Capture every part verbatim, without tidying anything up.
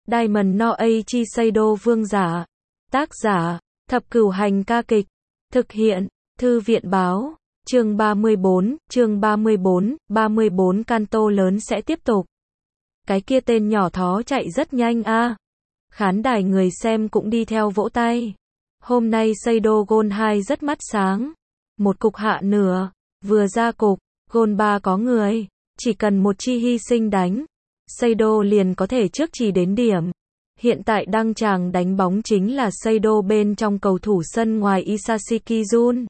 Diamond no Eiichi Seido vương giả. Tác giả, Thập Cửu Hành ca kịch. Thực hiện, Thư viện báo. Chương ba mươi bốn, chương ba mươi bốn, ba mươi bốn Kanto lớn sẽ tiếp tục. Cái kia tên nhỏ thó chạy rất nhanh a. À. Khán đài người xem cũng đi theo vỗ tay. Hôm nay Seido Gôn hai rất mắt sáng. Một cục hạ nửa, vừa ra cục, Gôn ba có người, chỉ cần một chi hy sinh đánh, Seido liền có thể trước chỉ đến điểm. Hiện tại đăng tràng đánh bóng chính là Seido bên trong cầu thủ sân ngoài Isashiki Jun.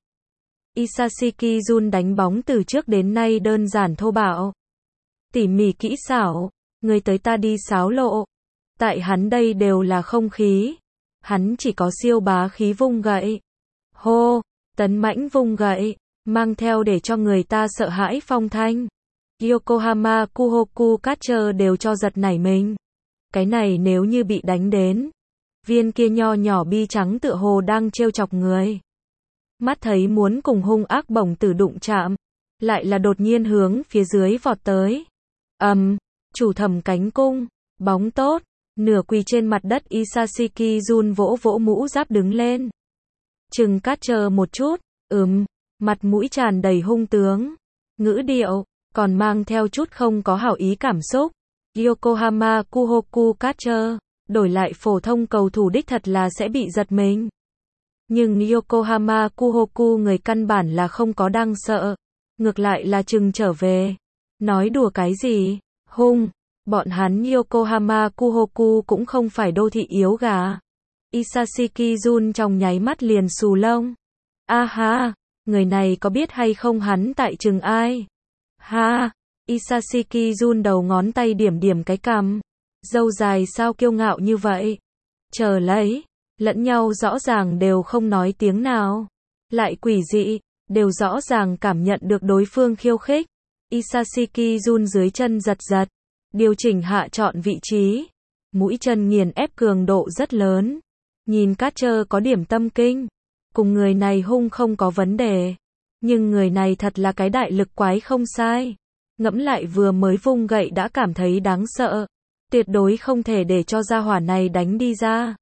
Isashiki Jun đánh bóng từ trước đến nay đơn giản thô bạo, tỉ mỉ kỹ xảo, người tới ta đi xáo lộ. Tại hắn đây đều là không khí, hắn chỉ có siêu bá khí vung gậy. Hô, tấn mãnh vung gậy, mang theo để cho người ta sợ hãi phong thanh. Yokohama Kuhoku Catcher đều cho giật nảy mình. Cái này nếu như bị đánh đến, viên kia nho nhỏ bi trắng tựa hồ đang trêu chọc người. Mắt thấy muốn cùng hung ác bổng tử đụng chạm, lại là đột nhiên hướng phía dưới vọt tới. Ầm, um, chủ thẩm cánh cung, bóng tốt, nửa quỳ trên mặt đất Isashiki Jun vỗ vỗ mũ giáp đứng lên. Chừng Catcher một chút, ừm, mặt mũi tràn đầy hung tướng, ngữ điệu còn mang theo chút không có hảo ý cảm xúc. Yokohama Kuhoku Catcher, đổi lại phổ thông cầu thủ đích thật là sẽ bị giật mình. Nhưng Yokohama Kuhoku người căn bản là không có đang sợ, ngược lại là chừng trở về. Nói đùa cái gì, hung, bọn hắn Yokohama Kuhoku cũng không phải đô thị yếu gà. Isashiki Jun trong nháy mắt liền xù lông. A ha, người này có biết hay không hắn tại chừng ai? Ha, Isashiki Jun đầu ngón tay điểm điểm cái cằm. Râu dài sao kiêu ngạo như vậy? Chờ lấy, lẫn nhau rõ ràng đều không nói tiếng nào. Lại quỷ dị, đều rõ ràng cảm nhận được đối phương khiêu khích. Isashiki Jun dưới chân giật giật, điều chỉnh hạ chọn vị trí. Mũi chân nghiền ép cường độ rất lớn. Nhìn Catcher có điểm tâm kinh. Cùng người này hung không có vấn đề. Nhưng người này thật là cái đại lực quái không sai. Ngẫm lại vừa mới vung gậy đã cảm thấy đáng sợ. Tuyệt đối không thể để cho gia hỏa này đánh đi ra.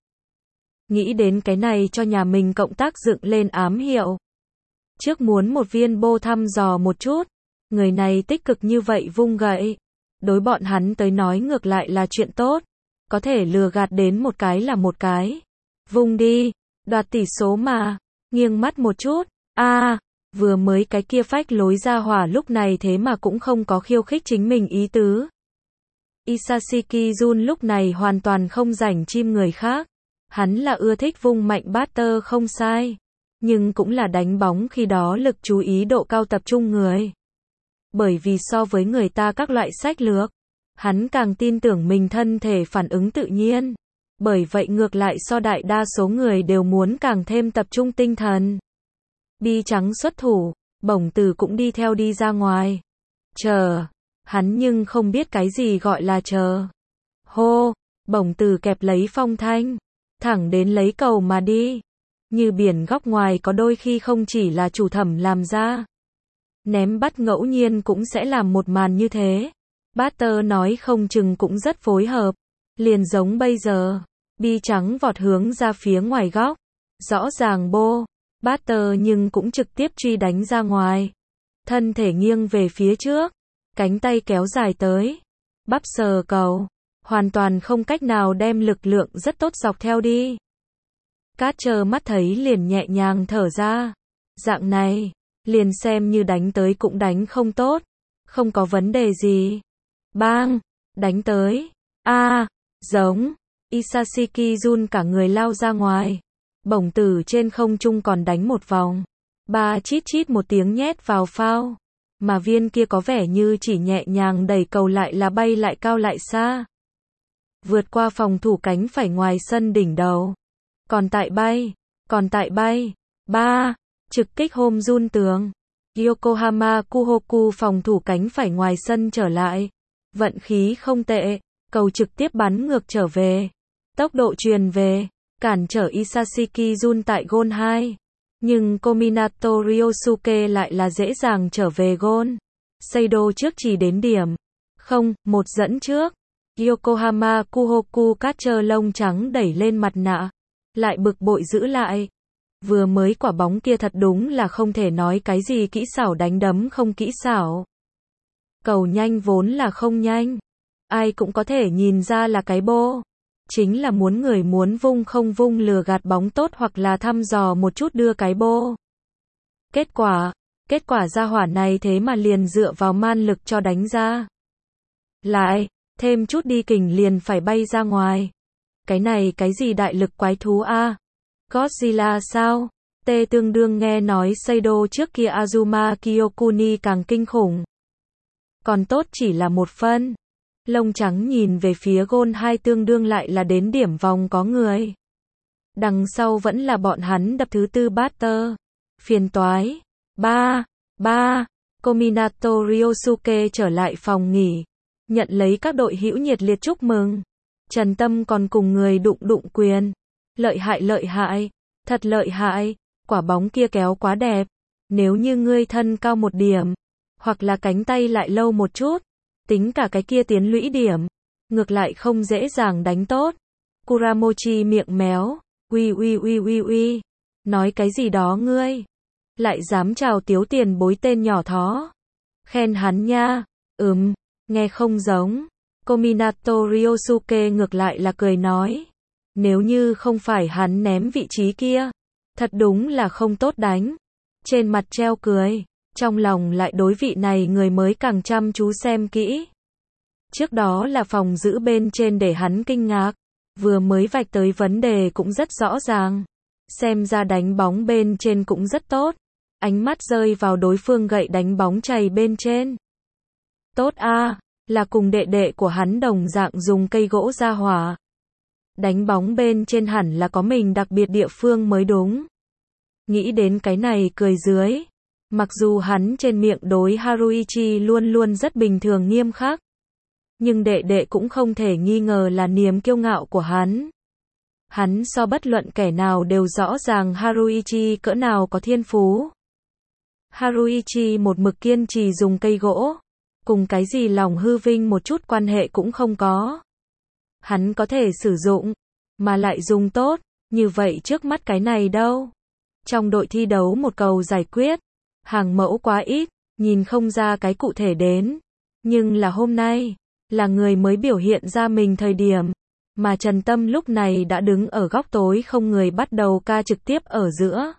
Nghĩ đến cái này cho nhà mình cộng tác dựng lên ám hiệu. Trước muốn một viên bô thăm dò một chút. Người này tích cực như vậy vung gậy. Đối bọn hắn tới nói ngược lại là chuyện tốt. Có thể lừa gạt đến một cái là một cái. Vung đi, đoạt tỷ số mà. Nghiêng mắt một chút. A, à, vừa mới cái kia phách lối ra hỏa lúc này thế mà cũng không có khiêu khích chính mình ý tứ. Isashiki Jun lúc này hoàn toàn không rảnh chim người khác. Hắn là ưa thích vung mạnh batter không sai. Nhưng cũng là đánh bóng khi đó lực chú ý độ cao tập trung người. Bởi vì so với người ta các loại sách lược, hắn càng tin tưởng mình thân thể phản ứng tự nhiên. Bởi vậy ngược lại so đại đa số người đều muốn càng thêm tập trung tinh thần. Bi trắng xuất thủ, bổng tử cũng đi theo đi ra ngoài. Chờ, hắn nhưng không biết cái gì gọi là chờ. Hô, bổng tử kẹp lấy phong thanh, thẳng đến lấy cầu mà đi. Như biển góc ngoài có đôi khi không chỉ là chủ thẩm làm ra. Ném bắt ngẫu nhiên cũng sẽ làm một màn như thế. Batter nói không chừng cũng rất phối hợp. Liền giống bây giờ, bi trắng vọt hướng ra phía ngoài góc. Rõ ràng bô, batter nhưng cũng trực tiếp truy đánh ra ngoài. Thân thể nghiêng về phía trước, cánh tay kéo dài tới. Bắp sờ cầu, hoàn toàn không cách nào đem lực lượng rất tốt dọc theo đi. Catcher mắt thấy liền nhẹ nhàng thở ra. Dạng này, liền xem như đánh tới cũng đánh không tốt. Không có vấn đề gì. Bang, đánh tới. A, à, giống. Isashiki Jun cả người lao ra ngoài. Bổng tử trên không trung còn đánh một vòng. Ba chít chít một tiếng nhét vào phao. Mà viên kia có vẻ như chỉ nhẹ nhàng đẩy cầu lại là bay lại cao lại xa. Vượt qua phòng thủ cánh phải ngoài sân đỉnh đầu. Còn tại bay, còn tại bay. Ba, trực kích hôm run tường. Yokohama Kuhoku phòng thủ cánh phải ngoài sân trở lại. Vận khí không tệ, cầu trực tiếp bắn ngược trở về. Tốc độ truyền về, cản trở Isashiki Jun tại gôn hai. Nhưng Kominato Ryosuke lại là dễ dàng trở về gôn. Seido trước chỉ đến điểm. Không, một dẫn trước. Yokohama Kuhoku Catcher lông trắng đẩy lên mặt nạ. Lại bực bội giữ lại. Vừa mới quả bóng kia thật đúng là không thể nói cái gì kỹ xảo đánh đấm không kỹ xảo. Cầu nhanh vốn là không nhanh. Ai cũng có thể nhìn ra là cái bô. Chính là muốn người muốn vung không vung lừa gạt bóng tốt hoặc là thăm dò một chút đưa cái bô. Kết quả, kết quả ra hỏa này thế mà liền dựa vào man lực cho đánh ra. Lại, thêm chút đi kình liền phải bay ra ngoài. Cái này cái gì đại lực quái thú a? Godzilla sao? T tương đương nghe nói Seido trước kia Azuma Kyokuni càng kinh khủng. Còn tốt chỉ là một phân. Lông trắng nhìn về phía gôn hai tương đương lại là đến điểm vòng có người. Đằng sau vẫn là bọn hắn đập thứ tư batter. Phiền toái. Ba, ba, Kominato Ryosuke trở lại phòng nghỉ. Nhận lấy các đội hữu nhiệt liệt chúc mừng. Trần Tâm còn cùng người đụng đụng quyền. Lợi hại lợi hại. Thật lợi hại. Quả bóng kia kéo quá đẹp. Nếu như ngươi thân cao một điểm. Hoặc là cánh tay lại lâu một chút. Tính cả cái kia tiến lũy điểm. Ngược lại không dễ dàng đánh tốt. Kuramochi miệng méo. Uy uy uy uy uy. Nói cái gì đó ngươi. Lại dám chào tiếu tiền bối tên nhỏ thó. Khen hắn nha. Ừm. Nghe không giống. Kominato Ryosuke ngược lại là cười nói. Nếu như không phải hắn ném vị trí kia. Thật đúng là không tốt đánh. Trên mặt treo cười. Trong lòng lại đối vị này người mới càng chăm chú xem kỹ. Trước đó là phòng giữ bên trên để hắn kinh ngạc. Vừa mới vạch tới vấn đề cũng rất rõ ràng. Xem ra đánh bóng bên trên cũng rất tốt. Ánh mắt rơi vào đối phương gậy đánh bóng chày bên trên. Tốt a, là cùng đệ đệ của hắn đồng dạng dùng cây gỗ ra hỏa. Đánh bóng bên trên hẳn là có mình đặc biệt địa phương mới đúng. Nghĩ đến cái này cười dưới. Mặc dù hắn trên miệng đối Haruichi luôn luôn rất bình thường nghiêm khắc. Nhưng đệ đệ cũng không thể nghi ngờ là niềm kiêu ngạo của hắn. Hắn so bất luận kẻ nào đều rõ ràng Haruichi cỡ nào có thiên phú. Haruichi một mực kiên trì dùng cây gỗ. Cùng cái gì lòng hư vinh một chút quan hệ cũng không có. Hắn có thể sử dụng. Mà lại dùng tốt. Như vậy trước mắt cái này đâu. Trong đội thi đấu một cầu giải quyết. Hàng mẫu quá ít. Nhìn không ra cái cụ thể đến. Nhưng là hôm nay. Là người mới biểu hiện ra mình thời điểm. Mà Trần Tâm lúc này đã đứng ở góc tối không người bắt đầu ca trực tiếp ở giữa.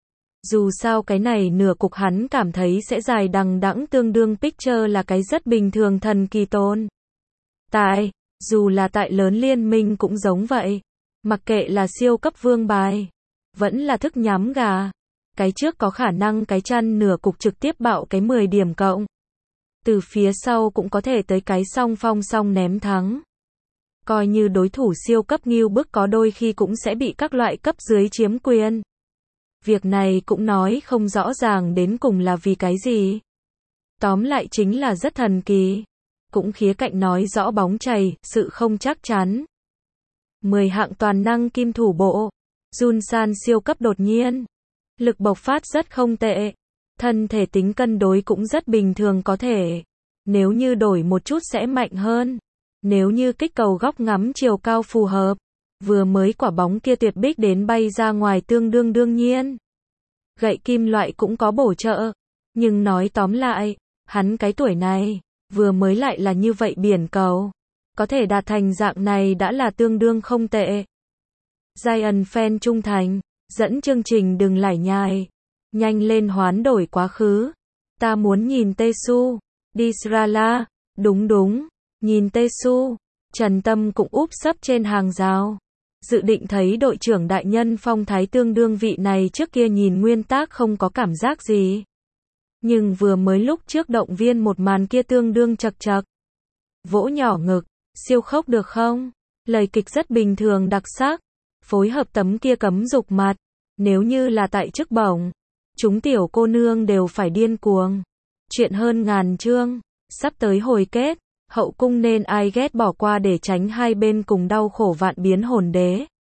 Dù sao cái này nửa cục hắn cảm thấy sẽ dài đằng đẵng tương đương picture là cái rất bình thường thần kỳ tồn. Tại, dù là tại lớn liên minh cũng giống vậy. Mặc kệ là siêu cấp vương bài. Vẫn là thức nhắm gà. Cái trước có khả năng cái chăn nửa cục trực tiếp bạo cái mười điểm cộng. Từ phía sau cũng có thể tới cái song phong song ném thắng. Coi như đối thủ siêu cấp nghiêu bức có đôi khi cũng sẽ bị các loại cấp dưới chiếm quyền. Việc này cũng nói không rõ ràng đến cùng là vì cái gì. Tóm lại chính là rất thần kỳ. Cũng khía cạnh nói rõ bóng chày, sự không chắc chắn. mười hạng toàn năng kim thủ bộ. Junsan siêu cấp đột nhiên. Lực bộc phát rất không tệ. Thân thể tính cân đối cũng rất bình thường có thể. Nếu như đổi một chút sẽ mạnh hơn. Nếu như kích cầu góc ngắm chiều cao phù hợp. Vừa mới quả bóng kia tuyệt bích đến bay ra ngoài tương đương đương nhiên. Gậy kim loại cũng có bổ trợ. Nhưng nói tóm lại, hắn cái tuổi này, vừa mới lại là như vậy biển cầu. Có thể đạt thành dạng này đã là tương đương không tệ. Giant fan trung thành, dẫn chương trình đừng lải nhải. Nhanh lên hoán đổi quá khứ. Ta muốn nhìn Tesu. Đi Srala. Đúng đúng. Nhìn Tesu. Trần Tâm cũng úp sấp trên hàng rào. Dự định thấy đội trưởng đại nhân phong thái tương đương vị này trước kia nhìn nguyên tác không có cảm giác gì. Nhưng vừa mới lúc trước động viên một màn kia tương đương chật chật. Vỗ nhỏ ngực. Siêu khốc được không? Lời kịch rất bình thường đặc sắc. Phối hợp tấm kia cấm dục mặt. Nếu như là tại chức bổng. Chúng tiểu cô nương đều phải điên cuồng. Chuyện hơn ngàn chương. Sắp tới hồi kết. Hậu cung nên ai ghét bỏ qua để tránh hai bên cùng đau khổ vạn biến hồn đế.